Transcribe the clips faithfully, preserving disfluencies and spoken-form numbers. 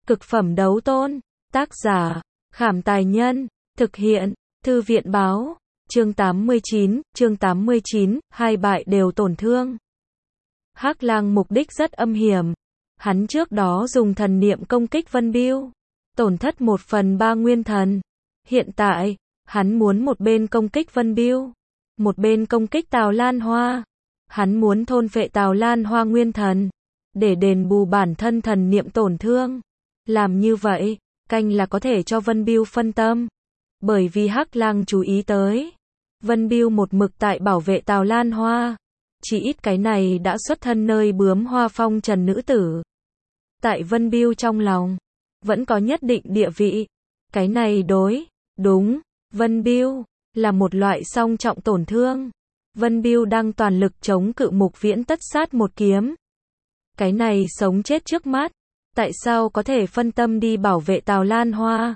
Cực phẩm đấu tôn. Tác giả, Khảm Tài Nhân. Thực hiện, Thư viện Báo. Chương tám mươi chín, chương tám mươi chín, hai bại đều tổn thương. Hắc Lang mục đích rất âm hiểm. Hắn trước đó dùng thần niệm công kích Vân Bưu, tổn thất một phần ba nguyên thần. Hiện tại, hắn muốn một bên công kích Vân Bưu, một bên công kích Tào Lan Hoa. Hắn muốn thôn phệ Tào Lan Hoa nguyên thần, để đền bù bản thân thần niệm tổn thương. Làm như vậy, canh là có thể cho Vân Bưu phân tâm. Bởi vì Hắc Lang chú ý tới, Vân Bưu một mực tại bảo vệ Tào Lan Hoa. Chỉ ít cái này đã xuất thân nơi bướm hoa phong trần nữ tử. Tại Vân Bưu trong lòng, vẫn có nhất định địa vị. Cái này đối, đúng, Vân Bưu là một loại song trọng tổn thương. Vân Bưu đang toàn lực chống cự Mục Viễn tất sát một kiếm. Cái này sống chết trước mắt, tại sao có thể phân tâm đi bảo vệ Tào Lan Hoa?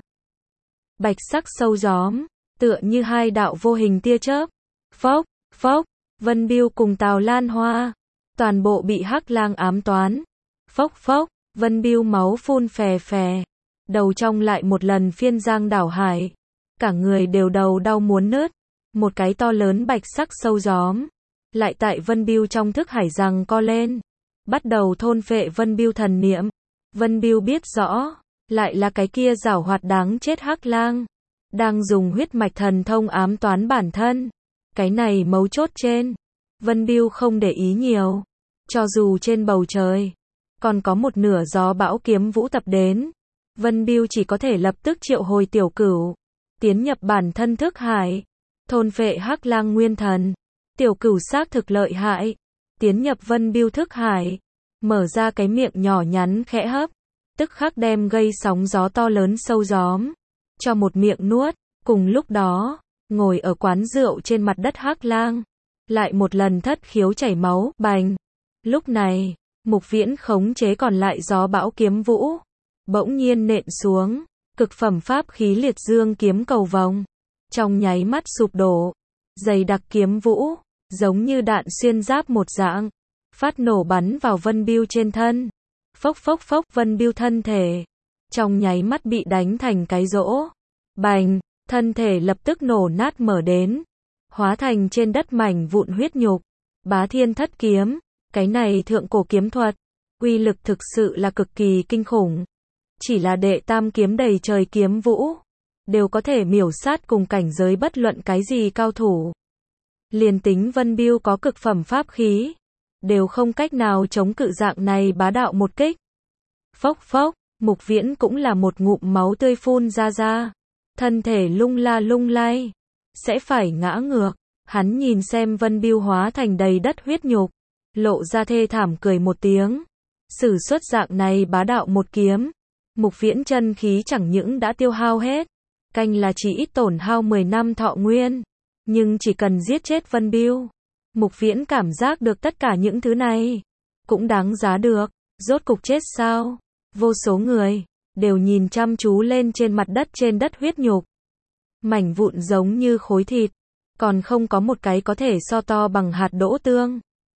Bạch sắc sâu gióm, tựa như hai đạo vô hình tia chớp. Phốc, phốc, Vân Bưu cùng Tào Lan Hoa, toàn bộ bị Hắc Lang ám toán. Phốc phốc, Vân Bưu máu phun phè phè, đầu trong lại một lần phiên giang đảo hải. Cả người đều đầu đau muốn nứt. Một cái to lớn bạch sắc sâu gióm, lại tại Vân Bưu trong thức hải rằng co lên, bắt đầu thôn phệ Vân Bưu thần niệm. Vân Bưu biết rõ, lại là cái kia giảo hoạt đáng chết Hắc Lang, đang dùng huyết mạch thần thông ám toán bản thân. Cái này mấu chốt trên, Vân Bưu không để ý nhiều. Cho dù trên bầu trời còn có một nửa gió bão kiếm vũ tập đến, Vân Bưu chỉ có thể lập tức triệu hồi tiểu cửu, tiến nhập bản thân thức hải, thôn phệ Hắc Lang nguyên thần. Tiểu cửu xác thực lợi hại, tiến nhập Vân Bưu thức hải, mở ra cái miệng nhỏ nhắn khẽ hấp, tức khắc đem gây sóng gió to lớn sâu gióm cho một miệng nuốt. Cùng lúc đó, ngồi ở quán rượu trên mặt đất Hắc Lang lại một lần thất khiếu chảy máu, bành. Lúc này, Mục Viễn khống chế còn lại gió bão kiếm vũ, bỗng nhiên nện xuống, cực phẩm pháp khí liệt dương kiếm cầu vồng, trong nháy mắt sụp đổ. Dày đặc kiếm vũ, giống như đạn xuyên giáp một dạng, phát nổ bắn vào Vân Bưu trên thân. Phốc phốc phốc, Vân Bưu thân thể trong nháy mắt bị đánh thành cái rỗ. Bành, thân thể lập tức nổ nát mở đến, hóa thành trên đất mảnh vụn huyết nhục. Bá Thiên Thất Kiếm, cái này thượng cổ kiếm thuật, uy lực thực sự là cực kỳ kinh khủng. Chỉ là đệ tam kiếm đầy trời kiếm vũ, đều có thể miểu sát cùng cảnh giới bất luận cái gì cao thủ. Liền tính Vân Bưu có cực phẩm pháp khí, đều không cách nào chống cự dạng này bá đạo một kích. Phốc phốc, Mục Viễn cũng là một ngụm máu tươi phun ra ra, thân thể lung la lung lay, sẽ phải ngã ngược. Hắn nhìn xem Vân Bưu hóa thành đầy đất huyết nhục, lộ ra thê thảm cười một tiếng. Sử xuất dạng này bá đạo một kiếm, Mục Viễn chân khí chẳng những đã tiêu hao hết, canh là chỉ ít tổn hao mười năm thọ nguyên. Nhưng chỉ cần giết chết Vân Bưu, Mục Viễn cảm giác được tất cả những thứ này cũng đáng giá được. Rốt cục chết sao? Vô số người đều nhìn chăm chú lên trên mặt đất trên đất huyết nhục. Mảnh vụn giống như khối thịt, còn không có một cái có thể so to bằng hạt đỗ tương,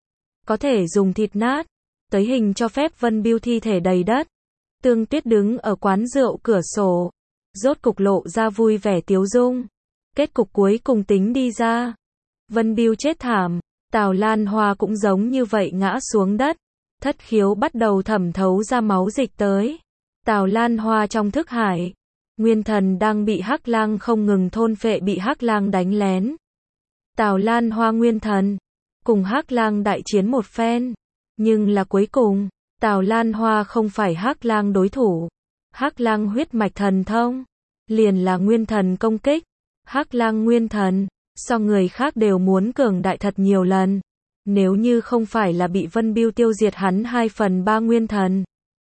có thể dùng thịt nát tới hình cho phép Vân Bưu thi thể đầy đất. Tương Tuyết đứng ở quán rượu cửa sổ, rốt cục lộ ra vui vẻ tiếu dung. Kết cục cuối cùng tính đi ra, Vân Bưu chết thảm, Tào Lan Hoa cũng giống như vậy ngã xuống đất, thất khiếu bắt đầu thẩm thấu ra máu dịch tới. Tào Lan Hoa trong thức hải, nguyên thần đang bị Hắc Lang không ngừng thôn phệ, bị Hắc Lang đánh lén. Tào Lan Hoa nguyên thần cùng Hắc Lang đại chiến một phen, nhưng là cuối cùng, Tào Lan Hoa không phải Hắc Lang đối thủ. Hắc Lang huyết mạch thần thông liền là nguyên thần công kích. Hắc Lang nguyên thần so người khác đều muốn cường đại thật nhiều lần. Nếu như không phải là bị Vân Bưu tiêu diệt hắn hai phần ba nguyên thần,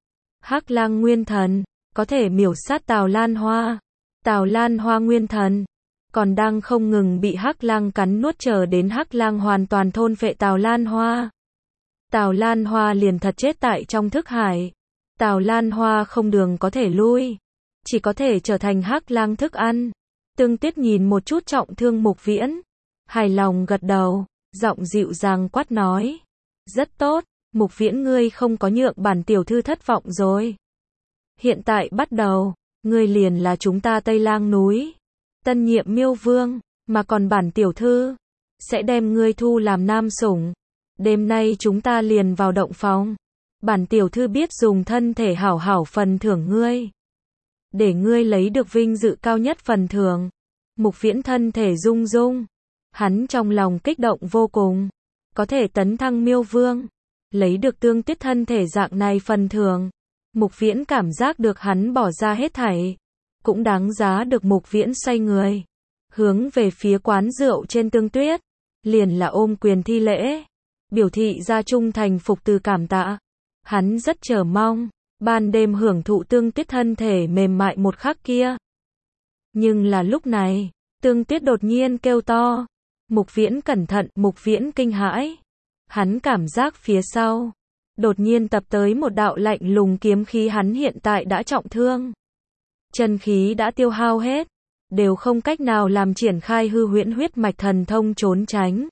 Hắc Lang nguyên thần có thể miểu sát Tào Lan Hoa. Tào Lan Hoa nguyên thần còn đang không ngừng bị Hắc Lang cắn nuốt, chờ đến Hắc Lang hoàn toàn thôn phệ Tào Lan Hoa, Tào Lan Hoa liền thật chết tại trong thức hải. Tào Lan Hoa không đường có thể lui, chỉ có thể trở thành Hắc Lang thức ăn. Tương Tuyết nhìn một chút trọng thương Mục Viễn, hài lòng gật đầu, giọng dịu dàng quát nói: rất tốt, Mục Viễn ngươi không có nhượng bản tiểu thư thất vọng rồi. Hiện tại bắt đầu, ngươi liền là chúng ta Tây Lang núi tân nhiệm Miêu Vương, mà còn bản tiểu thư sẽ đem ngươi thu làm nam sủng. Đêm nay chúng ta liền vào động phòng. Bản tiểu thư biết dùng thân thể hảo hảo phần thưởng ngươi, để ngươi lấy được vinh dự cao nhất phần thưởng. Mục Viễn thân thể rung rung, hắn trong lòng kích động vô cùng, có thể tấn thăng Miêu Vương, lấy được Tương Tuyết thân thể dạng này phần thưởng. Mục Viễn cảm giác được hắn bỏ ra hết thảy, cũng đáng giá được. Mục Viễn xoay người, hướng về phía quán rượu trên Tương Tuyết, liền là ôm quyền thi lễ, biểu thị ra trung thành phục từ cảm tạ. Hắn rất chờ mong, ban đêm hưởng thụ Tương Tuyết thân thể mềm mại một khắc kia. Nhưng là lúc này, Tương Tuyết đột nhiên kêu to. Mục Viễn cẩn thận, Mục Viễn kinh hãi. Hắn cảm giác phía sau đột nhiên tập tới một đạo lạnh lùng kiếm khí, hắn hiện tại đã trọng thương, chân khí đã tiêu hao hết, đều không cách nào làm triển khai hư huyễn huyết mạch thần thông trốn tránh.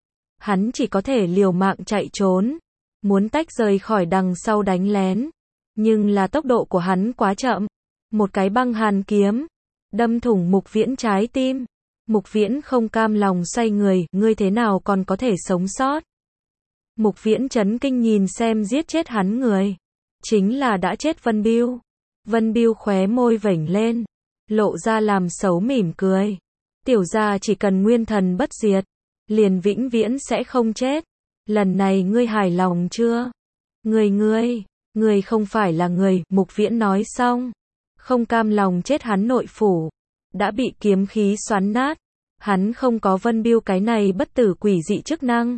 Hắn chỉ có thể liều mạng chạy trốn, muốn tách rời khỏi đằng sau đánh lén, nhưng là tốc độ của hắn quá chậm. Một cái băng hàn kiếm đâm thủng Mục Viễn trái tim. Mục Viễn không cam lòng xoay người, ngươi thế nào còn có thể sống sót? Mục Viễn chấn kinh nhìn xem giết chết hắn người, chính là đã chết Vân Biêu. Vân Biêu khóe môi vểnh lên, lộ ra làm xấu mỉm cười. Tiểu gia chỉ cần nguyên thần bất diệt, liền vĩnh viễn sẽ không chết. Lần này ngươi hài lòng chưa? Ngươi ngươi, ngươi không phải là người. Mục Viễn nói xong, không cam lòng chết, hắn nội phủ đã bị kiếm khí xoắn nát. Hắn không có Vân Biêu cái này bất tử quỷ dị chức năng.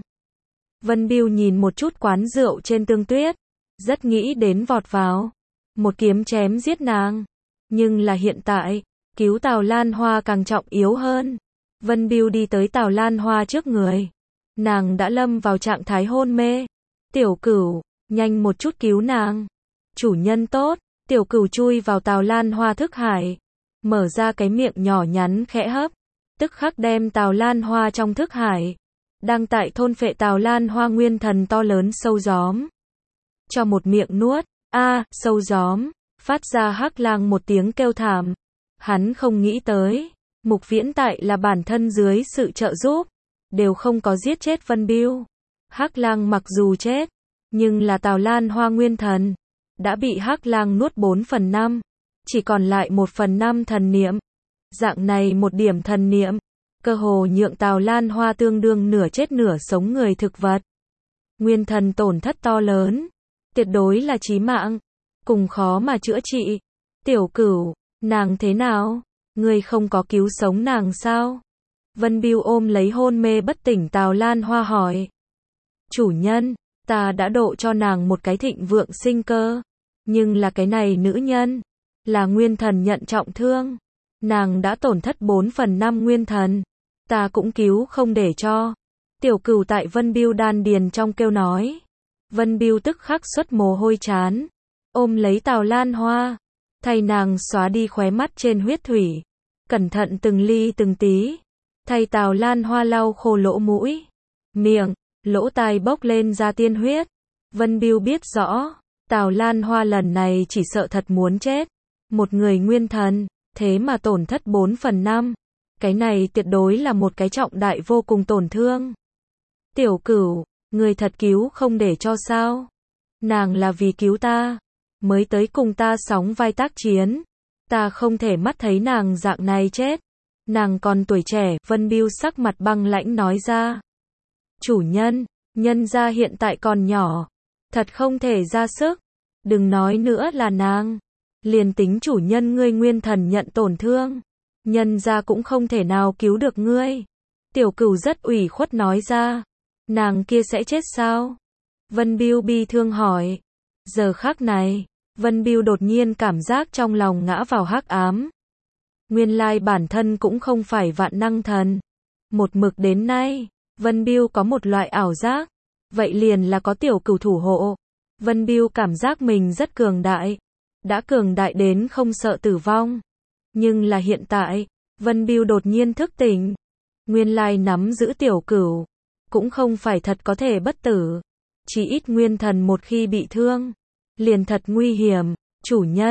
Vân Biêu nhìn một chút quán rượu trên Tương Tuyết, rất nghĩ đến vọt vào, một kiếm chém giết nàng. Nhưng là hiện tại, cứu Tào Lan Hoa càng trọng yếu hơn. Vân Biêu đi tới Tào Lan Hoa trước người. Nàng đã lâm vào trạng thái hôn mê. Tiểu Cửu, nhanh một chút cứu nàng. Chủ nhân tốt. Tiểu Cửu chui vào Tào Lan Hoa thức hải, mở ra cái miệng nhỏ nhắn khẽ hấp, tức khắc đem Tào Lan Hoa trong thức hải đang tại thôn phệ Tào Lan Hoa nguyên thần to lớn sâu gióm cho một miệng nuốt. A, sâu gióm phát ra Hắc Lang một tiếng kêu thảm. Hắn không nghĩ tới, Mục Viễn tại là bản thân dưới sự trợ giúp đều không có giết chết Vân Biêu. Hắc Lang mặc dù chết, nhưng là Tào Lan Hoa nguyên thần đã bị Hắc Lang nuốt bốn phần năm, chỉ còn lại một phần năm thần niệm. Dạng này một điểm thần niệm, cơ hồ nhượng Tào Lan Hoa tương đương nửa chết nửa sống người thực vật. Nguyên thần tổn thất to lớn, tuyệt đối là chí mạng, cùng khó mà chữa trị. Tiểu Cửu, nàng thế nào? Ngươi không có cứu sống nàng sao? Vân Biêu ôm lấy hôn mê bất tỉnh Tào Lan Hoa hỏi. Chủ nhân, ta đã độ cho nàng một cái thịnh vượng sinh cơ, nhưng là cái này nữ nhân là nguyên thần nhận trọng thương, nàng đã tổn thất bốn phần năm nguyên thần, ta cũng cứu không để cho. Tiểu Cửu tại Vân Biêu đan điền trong kêu nói. Vân Biêu tức khắc xuất mồ hôi chán, ôm lấy Tào Lan Hoa, thay nàng xóa đi khóe mắt trên huyết thủy, cẩn thận từng ly từng tí, thay Tào Lan Hoa lau khô lỗ mũi, miệng, lỗ tai bốc lên ra tiên huyết. Vân Biêu biết rõ, Tào Lan Hoa lần này chỉ sợ thật muốn chết. Một người nguyên thần, thế mà tổn thất bốn phần năm. Cái này tuyệt đối là một cái trọng đại vô cùng tổn thương. Tiểu Cửu, người thật cứu không để cho sao? Nàng là vì cứu ta, mới tới cùng ta sóng vai tác chiến. Ta không thể mắt thấy nàng dạng này chết. Nàng còn tuổi trẻ. Vân Biêu sắc mặt băng lãnh nói ra. Chủ nhân, nhân gia hiện tại còn nhỏ, thật không thể ra sức. Đừng nói nữa là nàng, liền tính chủ nhân ngươi nguyên thần nhận tổn thương, nhân gia cũng không thể nào cứu được ngươi. Tiểu Cửu rất ủy khuất nói ra. Nàng kia sẽ chết sao? Vân Biêu bi thương hỏi. Giờ khắc này, Vân Biêu đột nhiên cảm giác trong lòng ngã vào hắc ám. Nguyên lai bản thân cũng không phải vạn năng thần. Một mực đến nay, Vân Biêu có một loại ảo giác, vậy liền là có Tiểu Cửu thủ hộ. Vân Biêu cảm giác mình rất cường đại, đã cường đại đến không sợ tử vong. Nhưng là hiện tại, Vân Biêu đột nhiên thức tỉnh. Nguyên lai nắm giữ Tiểu Cửu cũng không phải thật có thể bất tử, chỉ ít nguyên thần một khi bị thương, liền thật nguy hiểm. Chủ nhân,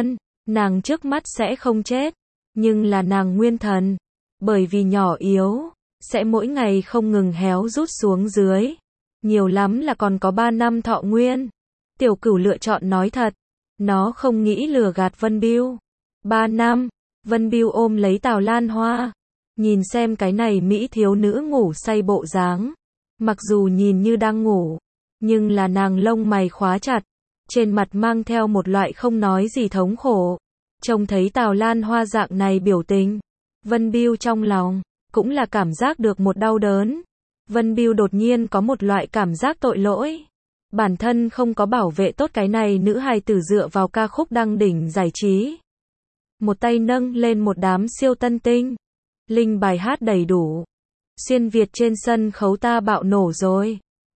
Nàng trước mắt sẽ không chết, nhưng là nàng nguyên thần, bởi vì nhỏ yếu, sẽ mỗi ngày không ngừng héo rút xuống dưới. Nhiều lắm là còn có ba năm thọ nguyên. Tiểu Cửu lựa chọn nói thật. Nó không nghĩ lừa gạt Vân Bưu. Ba năm, Vân Bưu ôm lấy Tào Lan Hoa. Nhìn xem cái này mỹ thiếu nữ ngủ say bộ dáng. Mặc dù nhìn như đang ngủ, nhưng là nàng lông mày khóa chặt. Trên mặt mang theo một loại không nói gì thống khổ. Trông thấy Tào Lan Hoa dạng này biểu tình, Vân Bưu trong lòng cũng là cảm giác được một đau đớn. Vân Bưu đột nhiên có một loại cảm giác tội lỗi. Bản thân không có bảo vệ tốt cái này nữ hài tử dựa vào ca khúc đăng đỉnh giải trí. Một tay nâng lên một đám siêu tân tinh. Linh bài hát đầy đủ. Xuyên Việt trên sân khấu ta bạo nổ rồi.